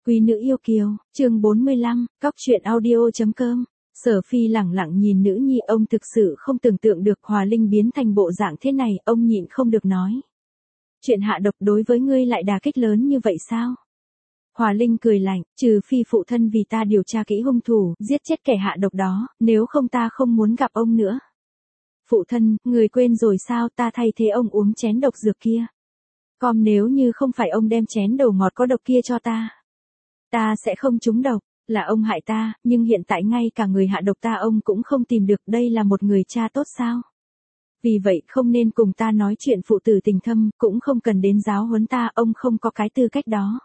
Quý nữ yêu kiều, chương 45, cóc truyện audio.com. Sở Phi lẳng lặng nhìn nữ nhi, ông thực sự không tưởng tượng được Hòa Linh biến thành bộ dạng thế này, ông nhịn không được nói. Chuyện hạ độc đối với ngươi lại đả kích lớn như vậy sao? Hòa Linh cười lạnh, trừ phi phụ thân vì ta điều tra kỹ hung thủ, giết chết kẻ hạ độc đó, nếu không ta không muốn gặp ông nữa. Phụ thân, người quên rồi sao, ta thay thế ông uống chén độc dược kia. Còn nếu như không phải ông đem chén đầu ngọt có độc kia cho ta sẽ không trúng độc, là ông hại ta, nhưng hiện tại ngay cả người hạ độc ta ông cũng không tìm được, đây là một người cha tốt sao? Vì vậy không nên cùng ta nói chuyện phụ tử tình thâm, cũng không cần đến giáo huấn ta, ông không có cái tư cách đó.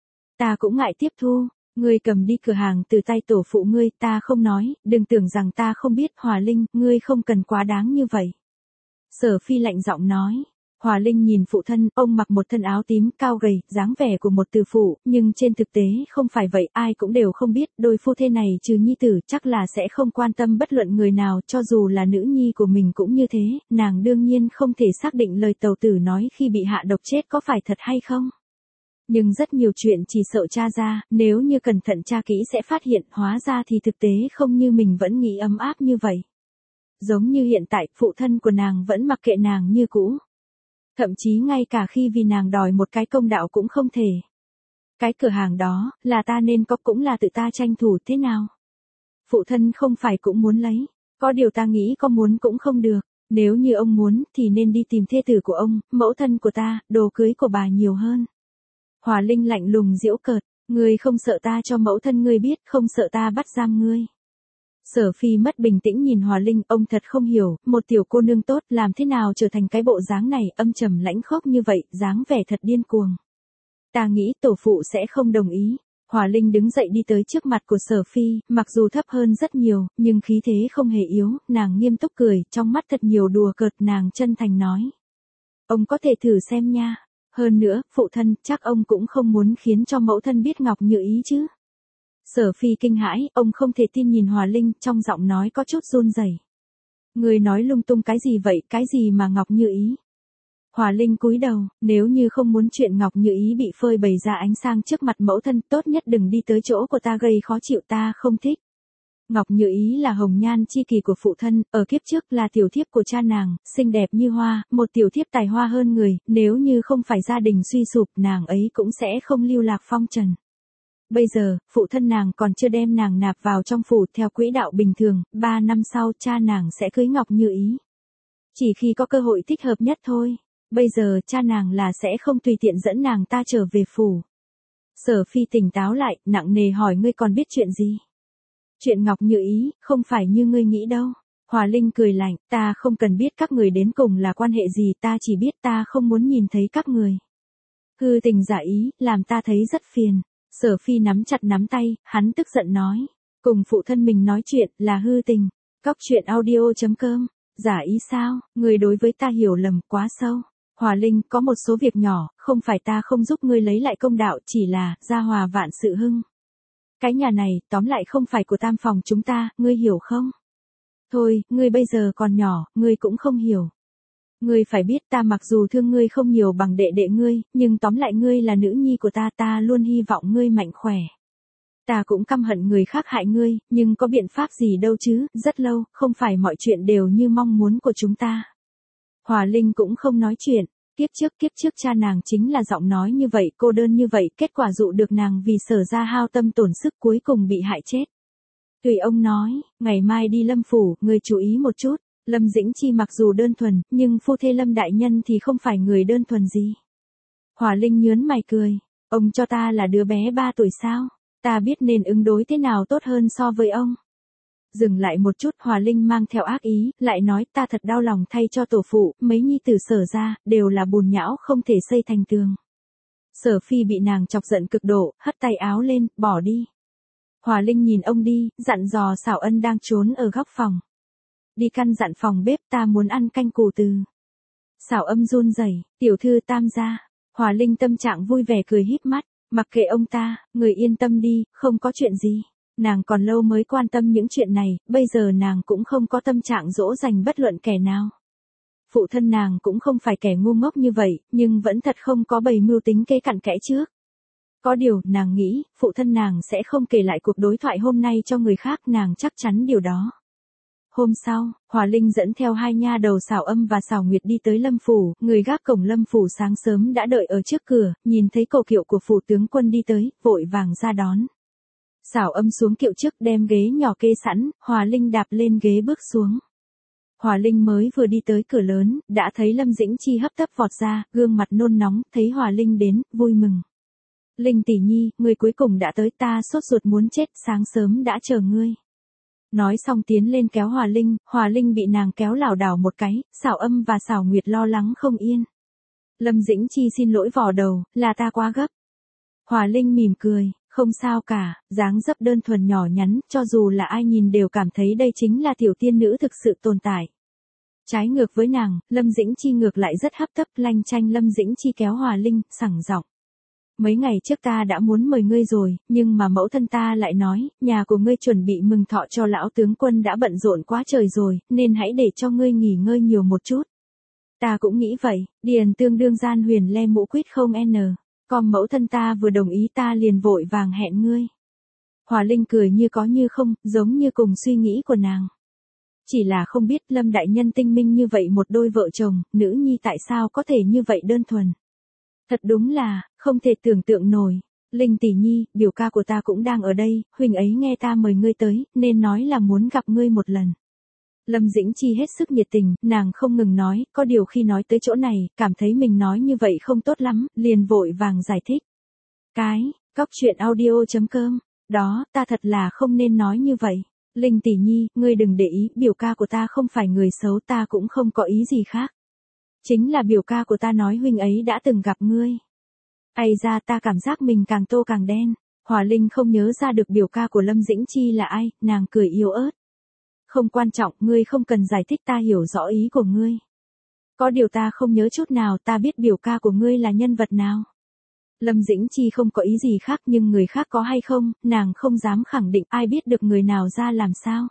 Ta cũng ngại tiếp thu, ngươi cầm đi cửa hàng từ tay tổ phụ ngươi, ta không nói, đừng tưởng rằng ta không biết. Hòa Linh, ngươi không cần quá đáng như vậy. Sở Phi lạnh giọng nói. Hòa Linh nhìn phụ thân, ông mặc một thân áo tím, cao gầy, dáng vẻ của một từ phụ, nhưng trên thực tế không phải vậy, ai cũng đều không biết, đôi phu thê này trừ nhi tử chắc là sẽ không quan tâm bất luận người nào, cho dù là nữ nhi của mình cũng như thế, nàng đương nhiên không thể xác định lời tàu tử nói khi bị hạ độc chết có phải thật hay không. Nhưng rất nhiều chuyện chỉ sợ tra ra, nếu như cẩn thận tra kỹ sẽ phát hiện, hóa ra thì thực tế không như mình vẫn nghĩ ấm áp như vậy. Giống như hiện tại, phụ thân của nàng vẫn mặc kệ nàng như cũ. Thậm chí ngay cả khi vì nàng đòi một cái công đạo cũng không thể. Cái cửa hàng đó, là ta nên có cũng là tự ta tranh thủ thế nào? Phụ thân không phải cũng muốn lấy, có điều ta nghĩ có muốn cũng không được, nếu như ông muốn thì nên đi tìm thê tử của ông, mẫu thân của ta, đồ cưới của bà nhiều hơn. Hòa Linh lạnh lùng giễu cợt, ngươi không sợ ta cho mẫu thân ngươi biết, không sợ ta bắt giam ngươi. Sở Phi mất bình tĩnh nhìn Hòa Linh, ông thật không hiểu, một tiểu cô nương tốt làm thế nào trở thành cái bộ dáng này, âm trầm lãnh khốc như vậy, dáng vẻ thật điên cuồng. Ta nghĩ tổ phụ sẽ không đồng ý. Hòa Linh đứng dậy đi tới trước mặt của Sở Phi, mặc dù thấp hơn rất nhiều, nhưng khí thế không hề yếu, nàng nghiêm túc cười, trong mắt thật nhiều đùa cợt, nàng chân thành nói. Ông có thể thử xem nha. Hơn nữa, phụ thân, chắc ông cũng không muốn khiến cho mẫu thân biết Ngọc Như Ý chứ. Sở Phi kinh hãi, ông không thể tin nhìn Hòa Linh, trong giọng nói có chút run rẩy. Người nói lung tung cái gì vậy, cái gì mà Ngọc Như Ý? Hòa Linh cúi đầu, nếu như không muốn chuyện Ngọc Như Ý bị phơi bày ra ánh sang trước mặt mẫu thân, tốt nhất đừng đi tới chỗ của ta gây khó chịu, ta không thích. Ngọc Như Ý là hồng nhan chi kỷ của phụ thân, ở kiếp trước là tiểu thiếp của cha nàng, xinh đẹp như hoa, một tiểu thiếp tài hoa hơn người, nếu như không phải gia đình suy sụp, nàng ấy cũng sẽ không lưu lạc phong trần. Bây giờ, phụ thân nàng còn chưa đem nàng nạp vào trong phủ, theo quỹ đạo bình thường, 3 năm sau cha nàng sẽ cưới Ngọc Như Ý. Chỉ khi có cơ hội thích hợp nhất thôi. Bây giờ cha nàng là sẽ không tùy tiện dẫn nàng ta trở về phủ. Sở Phi tỉnh táo lại, nặng nề hỏi, ngươi còn biết chuyện gì? Chuyện Ngọc Như Ý, không phải như ngươi nghĩ đâu. Hòa Linh cười lạnh, ta không cần biết các người đến cùng là quan hệ gì, ta chỉ biết ta không muốn nhìn thấy các người hư tình giả ý, làm ta thấy rất phiền. Sở Phi nắm chặt nắm tay, hắn tức giận nói. Cùng phụ thân mình nói chuyện, là hư tình. Cóc truyện audio.com. Giả ý sao, người đối với ta hiểu lầm quá sâu. Hòa Linh, có một số việc nhỏ, không phải ta không giúp ngươi lấy lại công đạo, chỉ là, gia hòa vạn sự hưng. Cái nhà này, tóm lại không phải của tam phòng chúng ta, ngươi hiểu không? Thôi, ngươi bây giờ còn nhỏ, ngươi cũng không hiểu. Ngươi phải biết ta mặc dù thương ngươi không nhiều bằng đệ đệ ngươi, nhưng tóm lại ngươi là nữ nhi của ta, ta luôn hy vọng ngươi mạnh khỏe. Ta cũng căm hận người khác hại ngươi, nhưng có biện pháp gì đâu chứ, rất lâu, không phải mọi chuyện đều như mong muốn của chúng ta. Hòa Linh cũng không nói chuyện, kiếp trước cha nàng chính là giọng nói như vậy, cô đơn như vậy, kết quả dụ được nàng vì Sở ra hao tâm tổn sức cuối cùng bị hại chết. Tùy ông nói, ngày mai đi Lâm phủ, ngươi chú ý một chút. Lâm Dĩnh Chi mặc dù đơn thuần, nhưng phu thê Lâm đại nhân thì không phải người đơn thuần gì. Hòa Linh nhớn mày cười, ông cho ta là đứa bé 3 tuổi sao? Ta biết nên ứng đối thế nào tốt hơn so với ông. Dừng lại một chút, Hòa Linh mang theo ác ý, lại nói, ta thật đau lòng thay cho tổ phụ, mấy nhi tử Sở ra, đều là bùn nhão không thể xây thành tường. Sở Phi bị nàng chọc giận cực độ, hất tay áo lên, bỏ đi. Hòa Linh nhìn ông đi, dặn dò Xảo Ân đang trốn ở góc phòng. Đi căn dặn phòng bếp, ta muốn ăn canh củ từ. Xảo Âm run rẩy, tiểu thư tam gia. Hòa Linh tâm trạng vui vẻ cười híp mắt, mặc kệ ông ta, người yên tâm đi, không có chuyện gì. Nàng còn lâu mới quan tâm những chuyện này, bây giờ nàng cũng không có tâm trạng dỗ dành bất luận kẻ nào. Phụ thân nàng cũng không phải kẻ ngu ngốc như vậy, nhưng vẫn thật không có bày mưu tính kế cặn kẽ trước. Có điều, nàng nghĩ, phụ thân nàng sẽ không kể lại cuộc đối thoại hôm nay cho người khác, nàng chắc chắn điều đó. Hôm sau, Hòa Linh dẫn theo hai nha đầu Sảo Âm và Sảo Nguyệt đi tới Lâm phủ, người gác cổng Lâm phủ sáng sớm đã đợi ở trước cửa, nhìn thấy cồ kiệu của phủ tướng quân đi tới, vội vàng ra đón. Sảo Âm xuống kiệu trước đem ghế nhỏ kê sẵn, Hòa Linh đạp lên ghế bước xuống. Hòa Linh mới vừa đi tới cửa lớn, đã thấy Lâm Dĩnh Chi hấp tấp vọt ra, gương mặt nôn nóng, thấy Hòa Linh đến, vui mừng. Linh tỷ nhi, ngươi cuối cùng đã tới, ta sốt ruột muốn chết, sáng sớm đã chờ ngươi. Nói xong tiến lên kéo Hòa Linh bị nàng kéo lảo đảo một cái, Sảo Âm và Sảo Nguyệt lo lắng không yên. Lâm Dĩnh Chi xin lỗi vò đầu, là ta quá gấp. Hòa Linh mỉm cười, không sao cả, dáng dấp đơn thuần nhỏ nhắn, cho dù là ai nhìn đều cảm thấy đây chính là tiểu tiên nữ thực sự tồn tại. Trái ngược với nàng, Lâm Dĩnh Chi ngược lại rất hấp tấp, lanh chanh. Lâm Dĩnh Chi kéo Hòa Linh, sẳng giọng. Mấy ngày trước ta đã muốn mời ngươi rồi, nhưng mà mẫu thân ta lại nói, nhà của ngươi chuẩn bị mừng thọ cho lão tướng quân đã bận rộn quá trời rồi, nên hãy để cho ngươi nghỉ ngơi nhiều một chút. Ta cũng nghĩ vậy, điền tương đương gian huyền le mũ quýt không n. Còn mẫu thân ta vừa đồng ý ta liền vội vàng hẹn ngươi. Hòa Linh cười như có như không, giống như cùng suy nghĩ của nàng. Chỉ là không biết Lâm đại nhân tinh minh như vậy một đôi vợ chồng, nữ nhi tại sao có thể như vậy đơn thuần. Thật đúng là, không thể tưởng tượng nổi. Linh tỷ nhi, biểu ca của ta cũng đang ở đây, huynh ấy nghe ta mời ngươi tới, nên nói là muốn gặp ngươi một lần. Lâm Dĩnh Chi hết sức nhiệt tình, nàng không ngừng nói, có điều khi nói tới chỗ này, cảm thấy mình nói như vậy không tốt lắm, liền vội vàng giải thích. Cóc truyện audio.com, đó, ta thật là không nên nói như vậy. Linh tỷ nhi, ngươi đừng để ý, biểu ca của ta không phải người xấu, ta cũng không có ý gì khác. Chính là biểu ca của ta nói huynh ấy đã từng gặp ngươi. Ây ra, ta cảm giác mình càng tô càng đen. Hòa Linh không nhớ ra được biểu ca của Lâm Dĩnh Chi là ai, nàng cười yếu ớt. Không quan trọng, ngươi không cần giải thích, ta hiểu rõ ý của ngươi. Có điều ta không nhớ chút nào, ta biết biểu ca của ngươi là nhân vật nào. Lâm Dĩnh Chi không có ý gì khác, nhưng người khác có hay không, nàng không dám khẳng định, ai biết được người nào ra làm sao.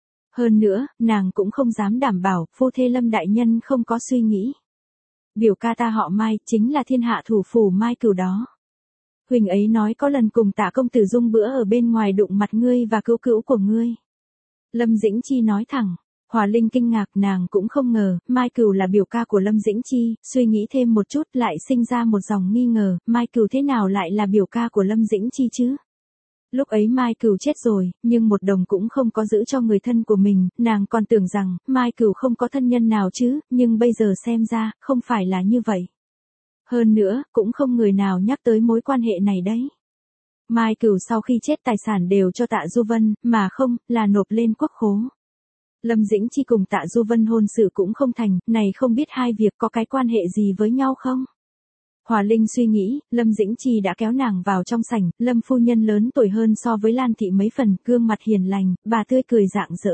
Hơn nữa, nàng cũng không dám đảm bảo, phu thê Lâm đại nhân không có suy nghĩ. Biểu ca ta họ Mai, chính là thiên hạ thủ phủ Mai Cửu đó. Huỳnh ấy nói có lần cùng Tạ công tử dung bữa ở bên ngoài đụng mặt ngươi và cứu cữu của ngươi. Lâm Dĩnh Chi nói thẳng. Hòa Linh kinh ngạc, nàng cũng không ngờ, Mai Cửu là biểu ca của Lâm Dĩnh Chi, suy nghĩ thêm một chút lại sinh ra một dòng nghi ngờ, Mai Cửu thế nào lại là biểu ca của Lâm Dĩnh Chi chứ? Lúc ấy Mai Cửu chết rồi, nhưng một đồng cũng không có giữ cho người thân của mình, nàng còn tưởng rằng, Mai Cửu không có thân nhân nào chứ, nhưng bây giờ xem ra, không phải là như vậy. Hơn nữa, cũng không người nào nhắc tới mối quan hệ này đấy. Mai Cửu sau khi chết tài sản đều cho Tạ Du Vân, mà không, là nộp lên quốc khố. Lâm Dĩnh Chi cùng Tạ Du Vân hôn sự cũng không thành, này không biết hai việc có cái quan hệ gì với nhau không? Hòa Linh suy nghĩ, Lâm Dĩnh Chi đã kéo nàng vào trong sảnh, Lâm phu nhân lớn tuổi hơn so với Lan thị mấy phần, gương mặt hiền lành, bà tươi cười rạng rỡ.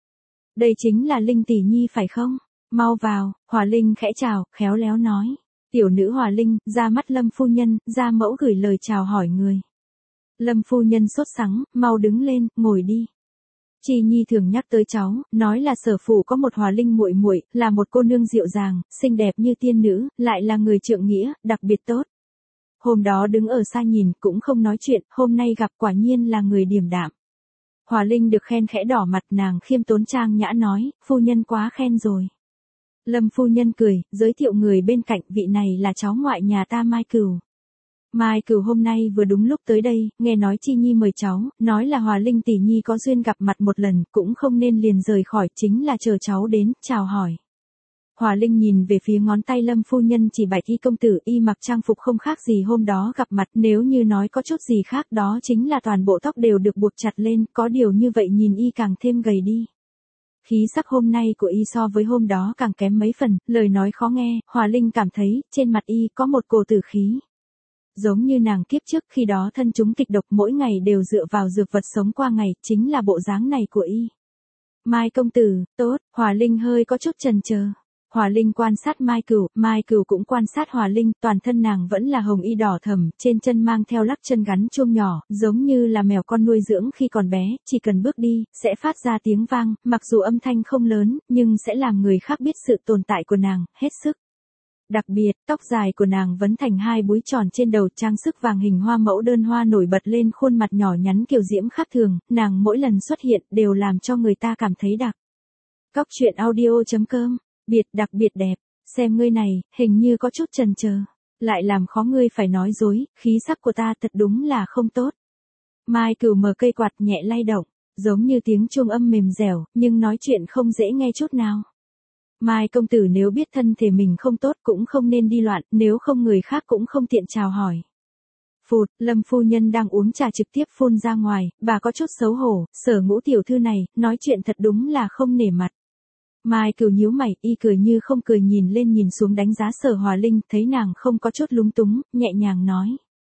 Đây chính là Linh tỷ nhi phải không? Mau vào, Hòa Linh khẽ chào, khéo léo nói. Tiểu nữ Hòa Linh, ra mắt Lâm phu nhân, gia mẫu gửi lời chào hỏi người. Lâm phu nhân sốt sắng, mau đứng lên, ngồi đi. Chi Nhi thường nhắc tới cháu, nói là Sở phủ có một Hòa Linh muội muội, là một cô nương dịu dàng, xinh đẹp như tiên nữ, lại là người trượng nghĩa, đặc biệt tốt. Hôm đó đứng ở xa nhìn, cũng không nói chuyện, hôm nay gặp quả nhiên là người điềm đạm. Hòa Linh được khen khẽ đỏ mặt, nàng khiêm tốn trang nhã nói, phu nhân quá khen rồi. Lâm phu nhân cười, giới thiệu người bên cạnh, vị này là cháu ngoại nhà ta Mai Cửu. Mai Cửu hôm nay vừa đúng lúc tới đây, nghe nói Chi Nhi mời cháu, nói là Hòa Linh tỷ nhi có duyên gặp mặt một lần, cũng không nên liền rời khỏi, chính là chờ cháu đến, chào hỏi. Hòa Linh nhìn về phía ngón tay Lâm phu nhân chỉ bạch y công tử, y mặc trang phục không khác gì hôm đó gặp mặt, nếu như nói có chút gì khác đó chính là toàn bộ tóc đều được buộc chặt lên, có điều như vậy nhìn y càng thêm gầy đi. Khí sắc hôm nay của y so với hôm đó càng kém mấy phần, lời nói khó nghe, Hòa Linh cảm thấy, trên mặt y có một cổ tử khí. Giống như nàng kiếp trước khi đó thân chúng kịch độc mỗi ngày đều dựa vào dược vật sống qua ngày, chính là bộ dáng này của y. Mai công tử, tốt, Hòa Linh hơi có chút chần chờ. Hòa Linh quan sát Mai Cửu cũng quan sát Hòa Linh, toàn thân nàng vẫn là hồng y đỏ thẫm, trên chân mang theo lắc chân gắn chuông nhỏ, giống như là mèo con nuôi dưỡng khi còn bé, chỉ cần bước đi, sẽ phát ra tiếng vang, mặc dù âm thanh không lớn, nhưng sẽ làm người khác biết sự tồn tại của nàng, hết sức. Đặc biệt, tóc dài của nàng vấn thành hai búi tròn trên đầu, trang sức vàng hình hoa mẫu đơn hoa nổi bật lên khuôn mặt nhỏ nhắn kiều diễm khác thường, nàng mỗi lần xuất hiện đều làm cho người ta cảm thấy đặc. Cóc truyện audio.com, đặc biệt đẹp, xem ngươi này, hình như có chút chần chờ, lại làm khó ngươi phải nói dối, khí sắc của ta thật đúng là không tốt. Mai Cửu mở cây quạt nhẹ lay động, giống như tiếng chuông âm mềm dẻo, nhưng nói chuyện không dễ nghe chút nào. Mai công tử nếu biết thân thể mình không tốt cũng không nên đi loạn, nếu không người khác cũng không tiện chào hỏi. Phụt, Lâm phu nhân đang uống trà trực tiếp phun ra ngoài, bà có chút xấu hổ, Sở Ngũ tiểu thư này, nói chuyện thật đúng là không nể mặt. Mai Cửu nhíu mày, y cười như không cười nhìn lên nhìn xuống đánh giá Sở Hòa Linh, thấy nàng không có chút lúng túng, nhẹ nhàng nói.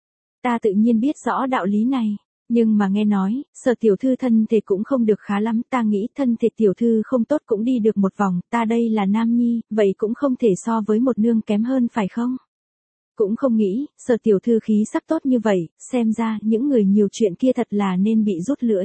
Ta tự nhiên biết rõ đạo lý này. Nhưng mà nghe nói, Sở tiểu thư thân thể cũng không được khá lắm, ta nghĩ thân thể tiểu thư không tốt cũng đi được một vòng, ta đây là nam nhi, vậy cũng không thể so với một nương kém hơn phải không? Cũng không nghĩ, Sở tiểu thư khí sắc tốt như vậy, xem ra những người nhiều chuyện kia thật là nên bị rút lưỡi.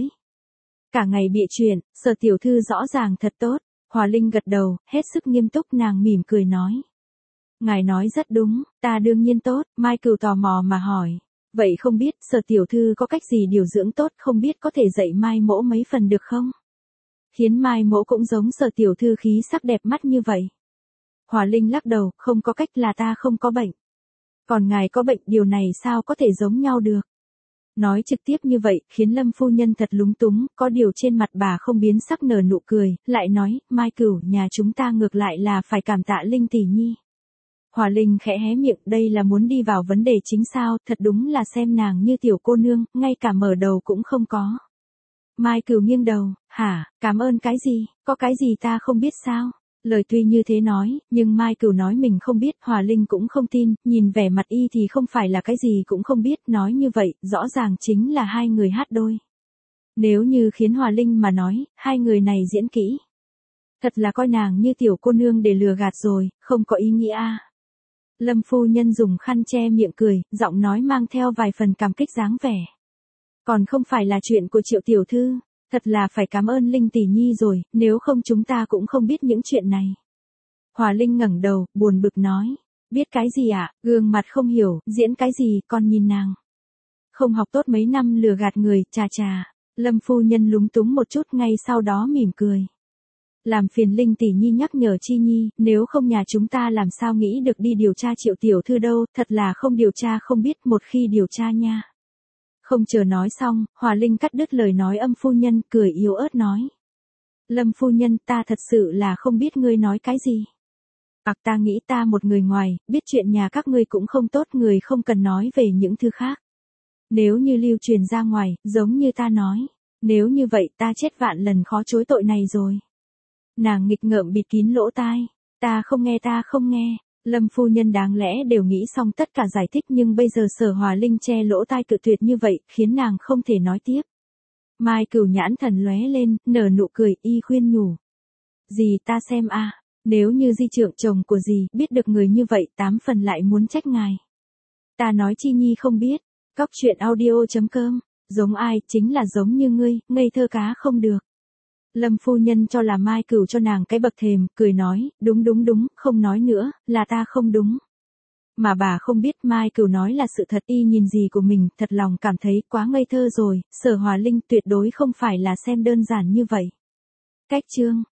Cả ngày bịa chuyện, Sở tiểu thư rõ ràng thật tốt, Hòa Linh gật đầu, hết sức nghiêm túc nàng mỉm cười nói. Ngài nói rất đúng, ta đương nhiên tốt, Mai Cửu tò mò mà hỏi. Vậy không biết Sở tiểu thư có cách gì điều dưỡng tốt, không biết có thể dạy Mai mỗ mấy phần được không? Khiến Mai mỗ cũng giống Sở tiểu thư khí sắc đẹp mắt như vậy. Hòa Linh lắc đầu, không có cách, là ta không có bệnh. Còn ngài có bệnh, điều này sao có thể giống nhau được? Nói trực tiếp như vậy, khiến Lâm phu nhân thật lúng túng, có điều trên mặt bà không biến sắc nở nụ cười, lại nói, Mai Cửu, nhà chúng ta ngược lại là phải cảm tạ Linh tỷ nhi. Hòa Linh khẽ hé miệng, đây là muốn đi vào vấn đề chính sao, thật đúng là xem nàng như tiểu cô nương, ngay cả mở đầu cũng không có. Mai Cửu nghiêng đầu, hả, cảm ơn cái gì, có cái gì ta không biết sao? Lời tuy như thế nói, nhưng Mai Cửu nói mình không biết, Hòa Linh cũng không tin, nhìn vẻ mặt y thì không phải là cái gì cũng không biết, nói như vậy, rõ ràng chính là hai người hát đôi. Nếu như khiến Hòa Linh mà nói, hai người này diễn kỹ. Thật là coi nàng như tiểu cô nương để lừa gạt rồi, không có ý nghĩa a. Lâm phu nhân dùng khăn che miệng cười, giọng nói mang theo vài phần cảm kích dáng vẻ. Còn không phải là chuyện của Triệu tiểu thư, thật là phải cảm ơn Linh tỷ nhi rồi, nếu không chúng ta cũng không biết những chuyện này. Hòa Linh ngẩng đầu, buồn bực nói, biết cái gì ạ, gương mặt không hiểu, diễn cái gì, con nhìn nàng. Không học tốt mấy năm lừa gạt người, chà chà. Lâm phu nhân lúng túng một chút, ngay sau đó mỉm cười. Làm phiền Linh tỷ nhi nhắc nhở Chi nhi, nếu không nhà chúng ta làm sao nghĩ được đi điều tra Triệu tiểu thư đâu, thật là không điều tra không biết, một khi điều tra nha. Không chờ nói xong, Hòa Linh cắt đứt lời nói Âm phu nhân, cười yếu ớt nói. Lâm phu nhân, ta thật sự là không biết ngươi nói cái gì. Ta nghĩ ta một người ngoài, biết chuyện nhà các ngươi cũng không tốt, người không cần nói về những thứ khác. Nếu như lưu truyền ra ngoài, giống như ta nói, nếu như vậy ta chết vạn lần khó chối tội này rồi. Nàng nghịch ngợm bịt kín lỗ tai, ta không nghe. Lâm phu nhân đáng lẽ đều nghĩ xong tất cả giải thích, nhưng bây giờ Sở Hòa Linh che lỗ tai cự tuyệt như vậy, khiến nàng không thể nói tiếp. Mai Cửu nhãn thần lóe lên, nở nụ cười, y khuyên nhủ. Dì ta xem a, nếu như di trượng chồng của dì biết được người như vậy, 8 phần lại muốn trách ngài. Ta nói Chi nhi không biết, cóc truyện audio.com, giống ai, chính là giống như ngươi, ngây thơ cá không được. Lâm phu nhân cho là Mai Cửu cho nàng cái bậc thềm, cười nói, đúng, không nói nữa, là ta không đúng. Mà bà không biết Mai Cửu nói là sự thật, y nhìn gì của mình, thật lòng cảm thấy quá ngây thơ rồi, Sở Hòa Linh tuyệt đối không phải là xem đơn giản như vậy. Cách chương